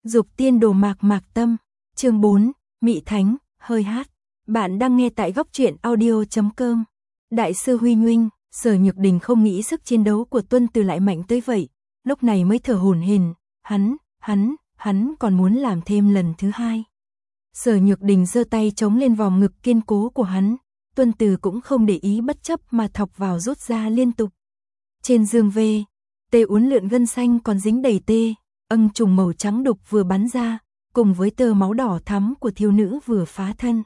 Dục tiên đồ mạc mạc tâm, chương 4, Mị Thánh, hơi hát. Bạn đang nghe tại góc truyện audio.com. Đại sư Huy Huynh, Sở Nhược Đình không nghĩ sức chiến đấu của Tuân Từ lại mạnh tới vậy, lúc này mới thở hổn hển, hắn còn muốn làm thêm lần thứ hai. Sở Nhược Đình giơ tay chống lên vòng ngực kiên cố của hắn, Tuân Từ cũng không để ý bất chấp mà thọc vào rút ra liên tục. Trên dương vê, tê uốn lượn gân xanh còn dính đầy tê, ân trùng màu trắng đục vừa bắn ra, cùng với tơ máu đỏ thắm của thiếu nữ vừa phá thân.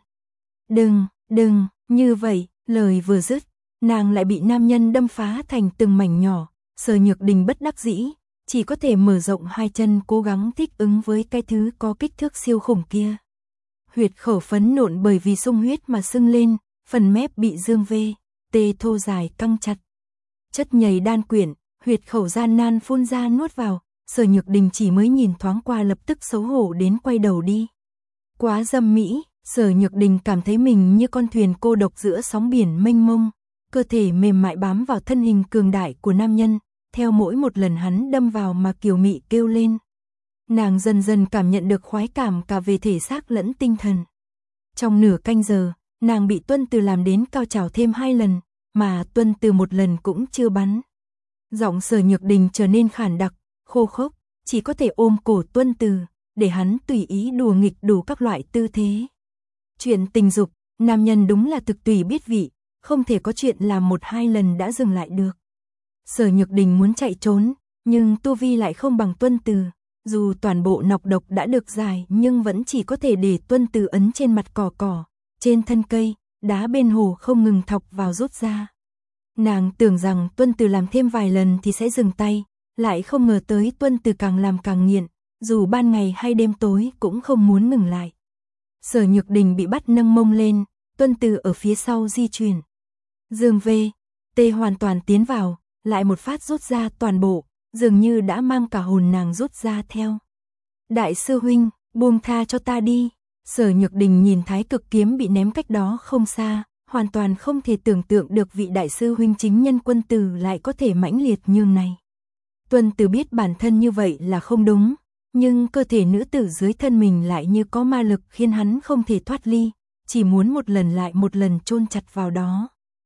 Đừng, như vậy, lời vừa dứt, nàng lại bị nam nhân đâm phá thành từng mảnh nhỏ, Sở Nhược Đình bất đắc dĩ, chỉ có thể mở rộng hai chân cố gắng thích ứng với cái thứ có kích thước siêu khủng kia. Huyệt khẩu phấn nộn bởi vì xung huyết mà sưng lên, phần mép bị dương vê, tê thô dài căng chặt. Chất nhầy đan quyển, huyệt khẩu gian nan phun ra nuốt vào, Sở Nhược Đình chỉ mới nhìn thoáng qua lập tức xấu hổ đến quay đầu đi. Quá dâm mỹ, Sở Nhược Đình cảm thấy mình như con thuyền cô độc giữa sóng biển mênh mông, cơ thể mềm mại bám vào thân hình cường đại của nam nhân, theo mỗi một lần hắn đâm vào mà kiều mị kêu lên. Nàng dần dần cảm nhận được khoái cảm cả về thể xác lẫn tinh thần. Trong nửa canh giờ, nàng bị Tuân Từ làm đến cao trào thêm 2 lần, mà Tuân Từ một lần cũng chưa bắn. Giọng Sở Nhược Đình trở nên khản đặc, khô khốc, chỉ có thể ôm cổ Tuân Từ, để hắn tùy ý đùa nghịch đủ các loại tư thế. Chuyện tình dục, nam nhân đúng là thực tùy biết vị, không thể có chuyện làm 1-2 lần đã dừng lại được. Sở Nhược Đình muốn chạy trốn, nhưng tu vi lại không bằng Tuân Từ, dù toàn bộ nọc độc đã được giải nhưng vẫn chỉ có thể để Tuân Từ ấn trên mặt cỏ, trên thân cây, đá bên hồ không ngừng thọc vào rút ra. Nàng tưởng rằng Tuân Từ làm thêm vài lần thì sẽ dừng tay, lại không ngờ tới Tuân Từ càng làm càng nghiện, dù ban ngày hay đêm tối cũng không muốn ngừng lại. Sở Nhược Đình bị bắt nâng mông lên, Tuân Từ ở phía sau di chuyển. Dương vê, tê hoàn toàn tiến vào, lại một phát rút ra toàn bộ, dường như đã mang cả hồn nàng rút ra theo. Đại sư huynh, buông tha cho ta đi. Sở Nhược Đình nhìn Thái Cực kiếm bị ném cách đó không xa, hoàn toàn không thể tưởng tượng được vị đại sư huynh chính nhân Quân Tử lại có thể mãnh liệt như này. Tuân Từ biết bản thân như vậy là không đúng, nhưng cơ thể nữ tử dưới thân mình lại như có ma lực khiến hắn không thể thoát ly, chỉ muốn một lần lại một lần chôn chặt vào đó.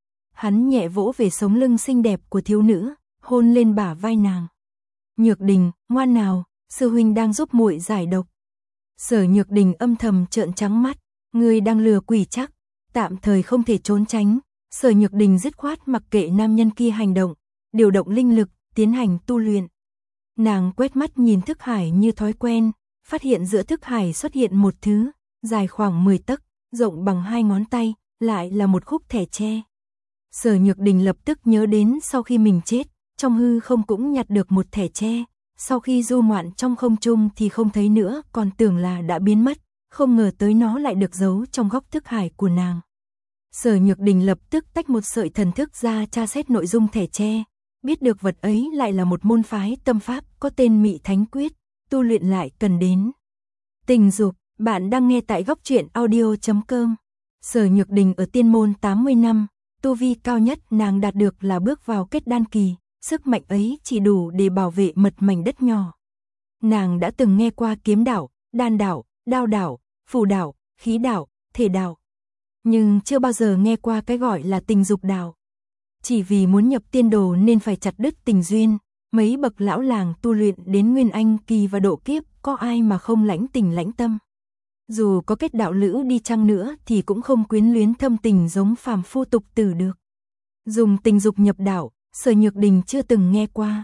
Hắn nhẹ vỗ về sống lưng xinh đẹp của thiếu nữ, hôn lên bả vai nàng. Nhược Đình, ngoan nào, sư huynh đang giúp muội giải độc. Sở Nhược Đình âm thầm trợn trắng mắt, ngươi đang lừa quỷ chắc, tạm thời không thể trốn tránh. Sở Nhược Đình dứt khoát mặc kệ nam nhân kia hành động, điều động linh lực, tiến hành tu luyện. Nàng quét mắt nhìn thức hải như thói quen, phát hiện giữa thức hải xuất hiện một thứ, dài khoảng 10 tấc, rộng bằng 2 ngón tay, lại là một khúc thẻ tre. Sở Nhược Đình lập tức nhớ đến sau khi mình chết, trong hư không cũng nhặt được một thẻ tre, sau khi du ngoạn trong không trung thì không thấy nữa, còn tưởng là đã biến mất, không ngờ tới nó lại được giấu trong góc thức hải của nàng. Sở Nhược Đình lập tức tách một sợi thần thức ra tra xét nội dung thẻ tre, biết được vật ấy lại là một môn phái tâm pháp có tên Mị Thánh Quyết, tu luyện lại cần đến tình dục. Bạn đang nghe tại góc truyện audio.com. Sở Nhược Đình ở tiên môn 80 năm, tu vi cao nhất nàng đạt được là bước vào kết đan kỳ, sức mạnh ấy chỉ đủ để bảo vệ một mảnh đất nhỏ. Nàng đã từng nghe qua kiếm đạo, đan đạo, đao đạo, phù đạo, khí đạo, thể đạo, nhưng chưa bao giờ nghe qua cái gọi là tình dục đạo. Chỉ vì muốn nhập tiên đồ nên phải chặt đứt tình duyên, mấy bậc lão làng tu luyện đến nguyên anh kỳ và độ kiếp, có ai mà không lãnh tình lãnh tâm. Dù có kết đạo lữ đi chăng nữa thì cũng không quyến luyến thâm tình giống phàm phu tục tử được. Dùng tình dục nhập đạo, Sở Nhược Đình chưa từng nghe qua.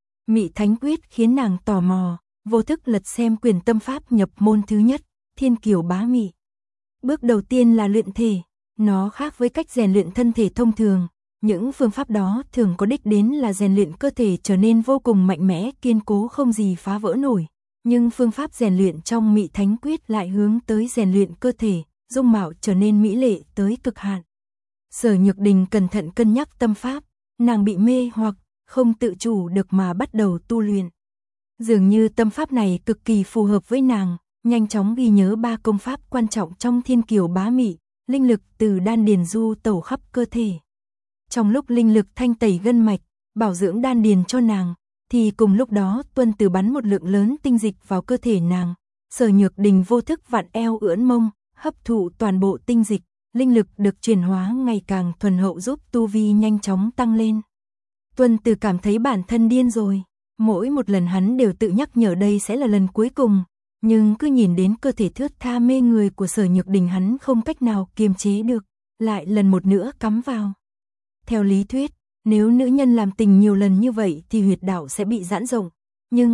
Mị Thánh Quyết khiến nàng tò mò, vô thức lật xem quyển tâm pháp nhập môn thứ nhất, Thiên Kiều Bá Mị. Bước đầu tiên là luyện thể, nó khác với cách rèn luyện thân thể thông thường. Những phương pháp đó thường có đích đến là rèn luyện cơ thể trở nên vô cùng mạnh mẽ, kiên cố không gì phá vỡ nổi. Nhưng phương pháp rèn luyện trong Mị Thánh Quyết lại hướng tới rèn luyện cơ thể, dung mạo trở nên mỹ lệ tới cực hạn. Sở Nhược Đình cẩn thận cân nhắc tâm pháp, nàng bị mê hoặc, không tự chủ được mà bắt đầu tu luyện. Dường như tâm pháp này cực kỳ phù hợp với nàng, nhanh chóng ghi nhớ 3 công pháp quan trọng trong Thiên Kiều Bá Mị, linh lực từ đan điền du tẩu khắp cơ thể. Trong lúc linh lực thanh tẩy gân mạch, bảo dưỡng đan điền cho nàng, thì cùng lúc đó Tuân Từ bắn một lượng lớn tinh dịch vào cơ thể nàng. Sở Nhược Đình vô thức vặn eo ưỡn mông, hấp thụ toàn bộ tinh dịch, linh lực được chuyển hóa ngày càng thuần hậu giúp tu vi nhanh chóng tăng lên. Tuân Từ cảm thấy bản thân điên rồi, mỗi một lần hắn đều tự nhắc nhở đây sẽ là lần cuối cùng, nhưng cứ nhìn đến cơ thể thướt tha mê người của Sở Nhược Đình hắn không cách nào kiềm chế được, lại lần một nữa cắm vào. Theo lý thuyết, nếu nữ nhân làm tình nhiều lần như vậy thì huyệt đạo sẽ bị giãn rộng, nhưng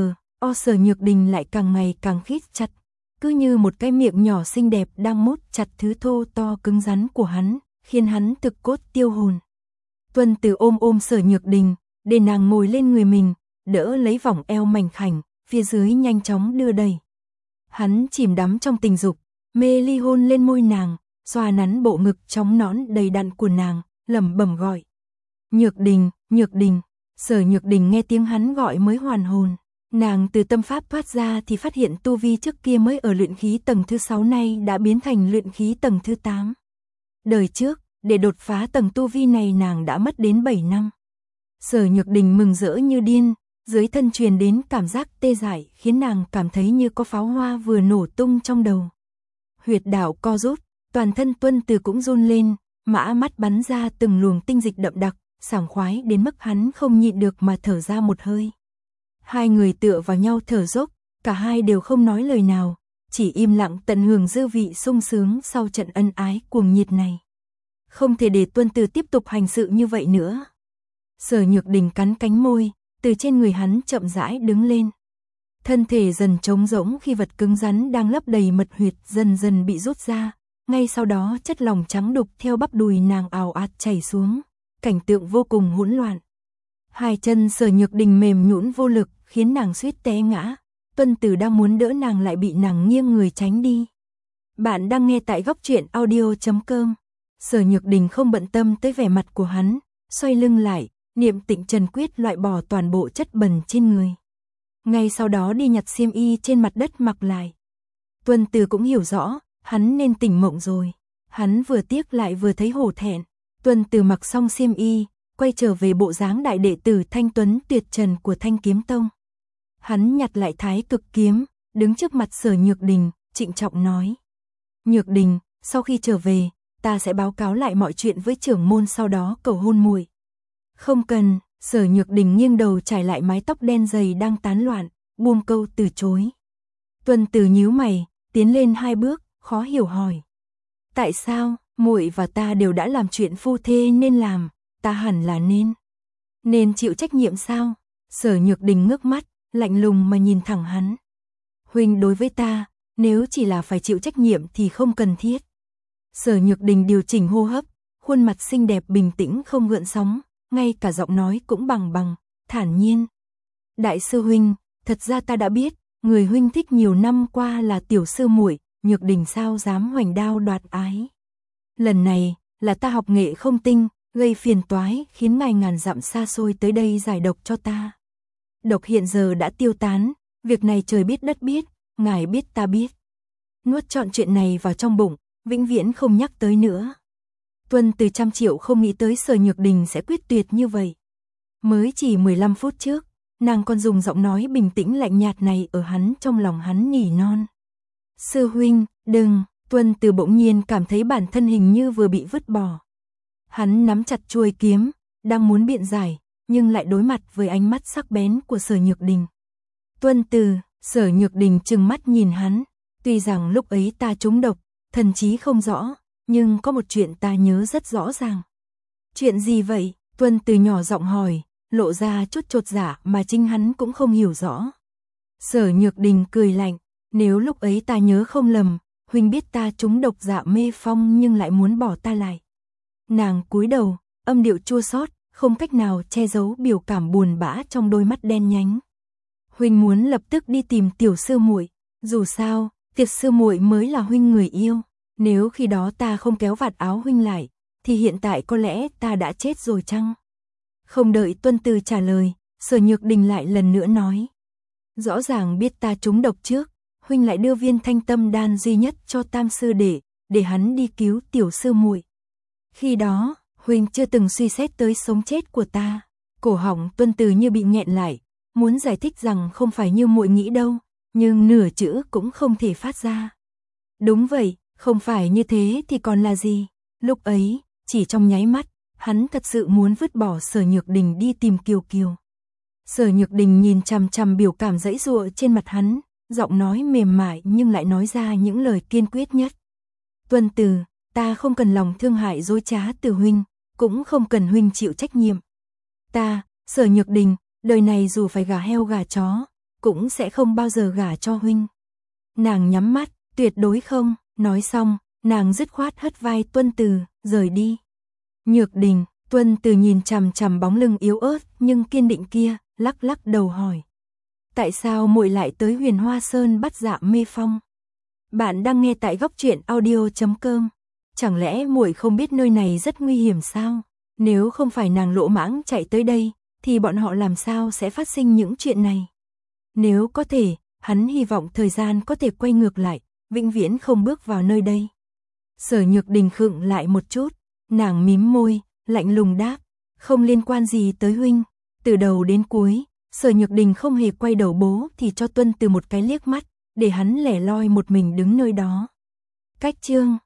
Sở Nhược Đình lại càng ngày càng khít chặt, cứ như một cái miệng nhỏ xinh đẹp đang mút chặt thứ thô to cứng rắn của hắn, khiến hắn thực cốt tiêu hồn. Tuân Từ ôm Sở Nhược Đình, để nàng ngồi lên người mình, đỡ lấy vòng eo mảnh khảnh, phía dưới nhanh chóng đưa đẩy. Hắn chìm đắm trong tình dục, mê ly hôn lên môi nàng, xoa nắn bộ ngực trống nõn đầy đặn của nàng, lẩm bẩm gọi. Nhược Đình, Nhược Đình. Sở Nhược Đình nghe tiếng hắn gọi mới hoàn hồn. Nàng từ tâm pháp thoát ra thì phát hiện tu vi trước kia mới ở luyện khí tầng thứ 6 nay đã biến thành luyện khí tầng thứ 8. Đời trước, để đột phá tầng tu vi này nàng đã mất đến 7 năm. Sở Nhược Đình mừng rỡ như điên, dưới thân truyền đến cảm giác tê dại khiến nàng cảm thấy như có pháo hoa vừa nổ tung trong đầu. Huyệt đạo co rút, toàn thân Tuân Từ cũng run lên, mã mắt bắn ra từng luồng tinh dịch đậm đặc, sảng khoái đến mức hắn không nhịn được mà thở ra một hơi. Hai người tựa vào nhau thở dốc, cả hai đều không nói lời nào, chỉ im lặng tận hưởng dư vị sung sướng sau trận ân ái cuồng nhiệt này. Không thể để Tuân Từ tiếp tục hành sự như vậy nữa. Sở Nhược Đình cắn cánh môi, từ trên người hắn chậm rãi đứng lên. Thân thể dần trống rỗng khi vật cứng rắn đang lấp đầy mật huyệt dần dần bị rút ra, ngay sau đó chất lỏng trắng đục theo bắp đùi nàng ào ạt chảy xuống, cảnh tượng vô cùng hỗn loạn. Hai chân Sở Nhược Đình mềm nhũn vô lực, khiến nàng suýt té ngã. Tuân Từ đang muốn đỡ nàng lại bị nàng nghiêng người tránh đi. Bạn đang nghe tại góc truyện audio.com. Sở Nhược Đình không bận tâm tới vẻ mặt của hắn, xoay lưng lại, niệm Tịnh Trần Quyết loại bỏ toàn bộ chất bẩn trên người. Ngay sau đó đi nhặt xiêm y trên mặt đất mặc lại. Tuân Từ cũng hiểu rõ, hắn nên tỉnh mộng rồi. Hắn vừa tiếc lại vừa thấy hổ thẹn. Tuân Từ mặc xong xiêm y, quay trở về bộ dáng đại đệ tử thanh tuấn tuyệt trần của Thanh Kiếm Tông. Hắn nhặt lại Thái Cực kiếm, đứng trước mặt Sở Nhược Đình, trịnh trọng nói: Nhược Đình, sau khi trở về, ta sẽ báo cáo lại mọi chuyện với trưởng môn, sau đó cầu hôn muội. Không cần. Sở Nhược Đình nghiêng đầu trải lại mái tóc đen dày đang tán loạn, buông câu từ chối. Tuân Từ nhíu mày, tiến lên 2 bước, khó hiểu hỏi: tại sao? Muội và ta đều đã làm chuyện phu thê nên làm, ta hẳn là nên chịu trách nhiệm sao? Sở Nhược Đình ngước mắt, lạnh lùng mà nhìn thẳng hắn. Huynh đối với ta, nếu chỉ là phải chịu trách nhiệm thì không cần thiết. Sở Nhược Đình điều chỉnh hô hấp, khuôn mặt xinh đẹp bình tĩnh không gợn sóng, ngay cả giọng nói cũng bằng, thản nhiên. Đại sư huynh, thật ra ta đã biết, người huynh thích nhiều năm qua là tiểu sư muội, Nhược Đình sao dám hoành đao đoạt ái. Lần này, là ta học nghệ không tinh, gây phiền toái, khiến ngài ngàn dặm xa xôi tới đây giải độc cho ta. Độc hiện giờ đã tiêu tán, việc này trời biết đất biết, ngài biết ta biết. Nuốt trọn chuyện này vào trong bụng, vĩnh viễn không nhắc tới nữa. Tuân Từ trăm triệu không nghĩ tới Sở Nhược Đình sẽ quyết tuyệt như vậy. Mới chỉ 15 phút trước, nàng còn dùng giọng nói bình tĩnh lạnh nhạt này ở hắn trong lòng hắn nỉ non. Sư huynh, đừng. Tuân Từ bỗng nhiên cảm thấy bản thân hình như vừa bị vứt bỏ. Hắn nắm chặt chuôi kiếm, đang muốn biện giải, nhưng lại đối mặt với ánh mắt sắc bén của Sở Nhược Đình. Tuân Từ. Sở Nhược Đình trừng mắt nhìn hắn. Tuy rằng lúc ấy ta trúng độc, thần trí không rõ, nhưng có một chuyện ta nhớ rất rõ ràng. Chuyện gì vậy? Tuân Từ nhỏ giọng hỏi, lộ ra chút chột dạ mà chính hắn cũng không hiểu rõ. Sở Nhược Đình cười lạnh, nếu lúc ấy ta nhớ không lầm, huynh biết ta trúng độc dạ mê phong nhưng lại muốn bỏ ta lại. Nàng cúi đầu, âm điệu chua xót, không cách nào che giấu biểu cảm buồn bã trong đôi mắt đen nhánh. Huynh muốn lập tức đi tìm tiểu sư muội, dù sao, tiệt sư muội mới là huynh người yêu. Nếu khi đó ta không kéo vạt áo huynh lại, thì hiện tại có lẽ ta đã chết rồi chăng? Không đợi Tuân Từ trả lời, Sở Nhược Đình lại lần nữa nói. Rõ ràng biết ta trúng độc trước, huynh lại đưa viên thanh tâm đan duy nhất cho tam sư để hắn đi cứu tiểu sư muội. Khi đó, huynh chưa từng suy xét tới sống chết của ta. Cổ họng Tuân Từ như bị nghẹn lại, muốn giải thích rằng không phải như muội nghĩ đâu, nhưng nửa chữ cũng không thể phát ra. Đúng vậy, không phải như thế thì còn là gì? Lúc ấy, chỉ trong nháy mắt, hắn thật sự muốn vứt bỏ Sở Nhược Đình đi tìm Kiều Kiều. Sở Nhược Đình nhìn chằm chằm biểu cảm giãy giụa trên mặt hắn, giọng nói mềm mại nhưng lại nói ra những lời kiên quyết nhất. Tuân Từ, ta không cần lòng thương hại dối trá từ huynh, cũng không cần huynh chịu trách nhiệm. Ta, Sở Nhược Đình, đời này dù phải gả heo gả chó, cũng sẽ không bao giờ gả cho huynh. Nàng nhắm mắt, tuyệt đối không, nói xong, nàng dứt khoát hất vai Tuân Từ, rời đi. Nhược Đình, Tuân Từ nhìn chằm chằm bóng lưng yếu ớt nhưng kiên định kia, lắc lắc đầu hỏi. Tại sao muội lại tới Huyền Hoa Sơn Bắt Dạ Mê Phong? Bạn đang nghe tại góc truyện audio.com. Chẳng lẽ muội không biết nơi này rất nguy hiểm sao? Nếu không phải nàng lỗ mãng chạy tới đây, thì bọn họ làm sao sẽ phát sinh những chuyện này? Nếu có thể, hắn hy vọng thời gian có thể quay ngược lại, vĩnh viễn không bước vào nơi đây. Sở Nhược Đình khựng lại một chút, nàng mím môi, lạnh lùng đáp, không liên quan gì tới huynh. Từ đầu đến cuối, Sở Nhược Đình không hề quay đầu bố thì cho Tuân Từ một cái liếc mắt, để hắn lẻ loi một mình đứng nơi đó. Cách chương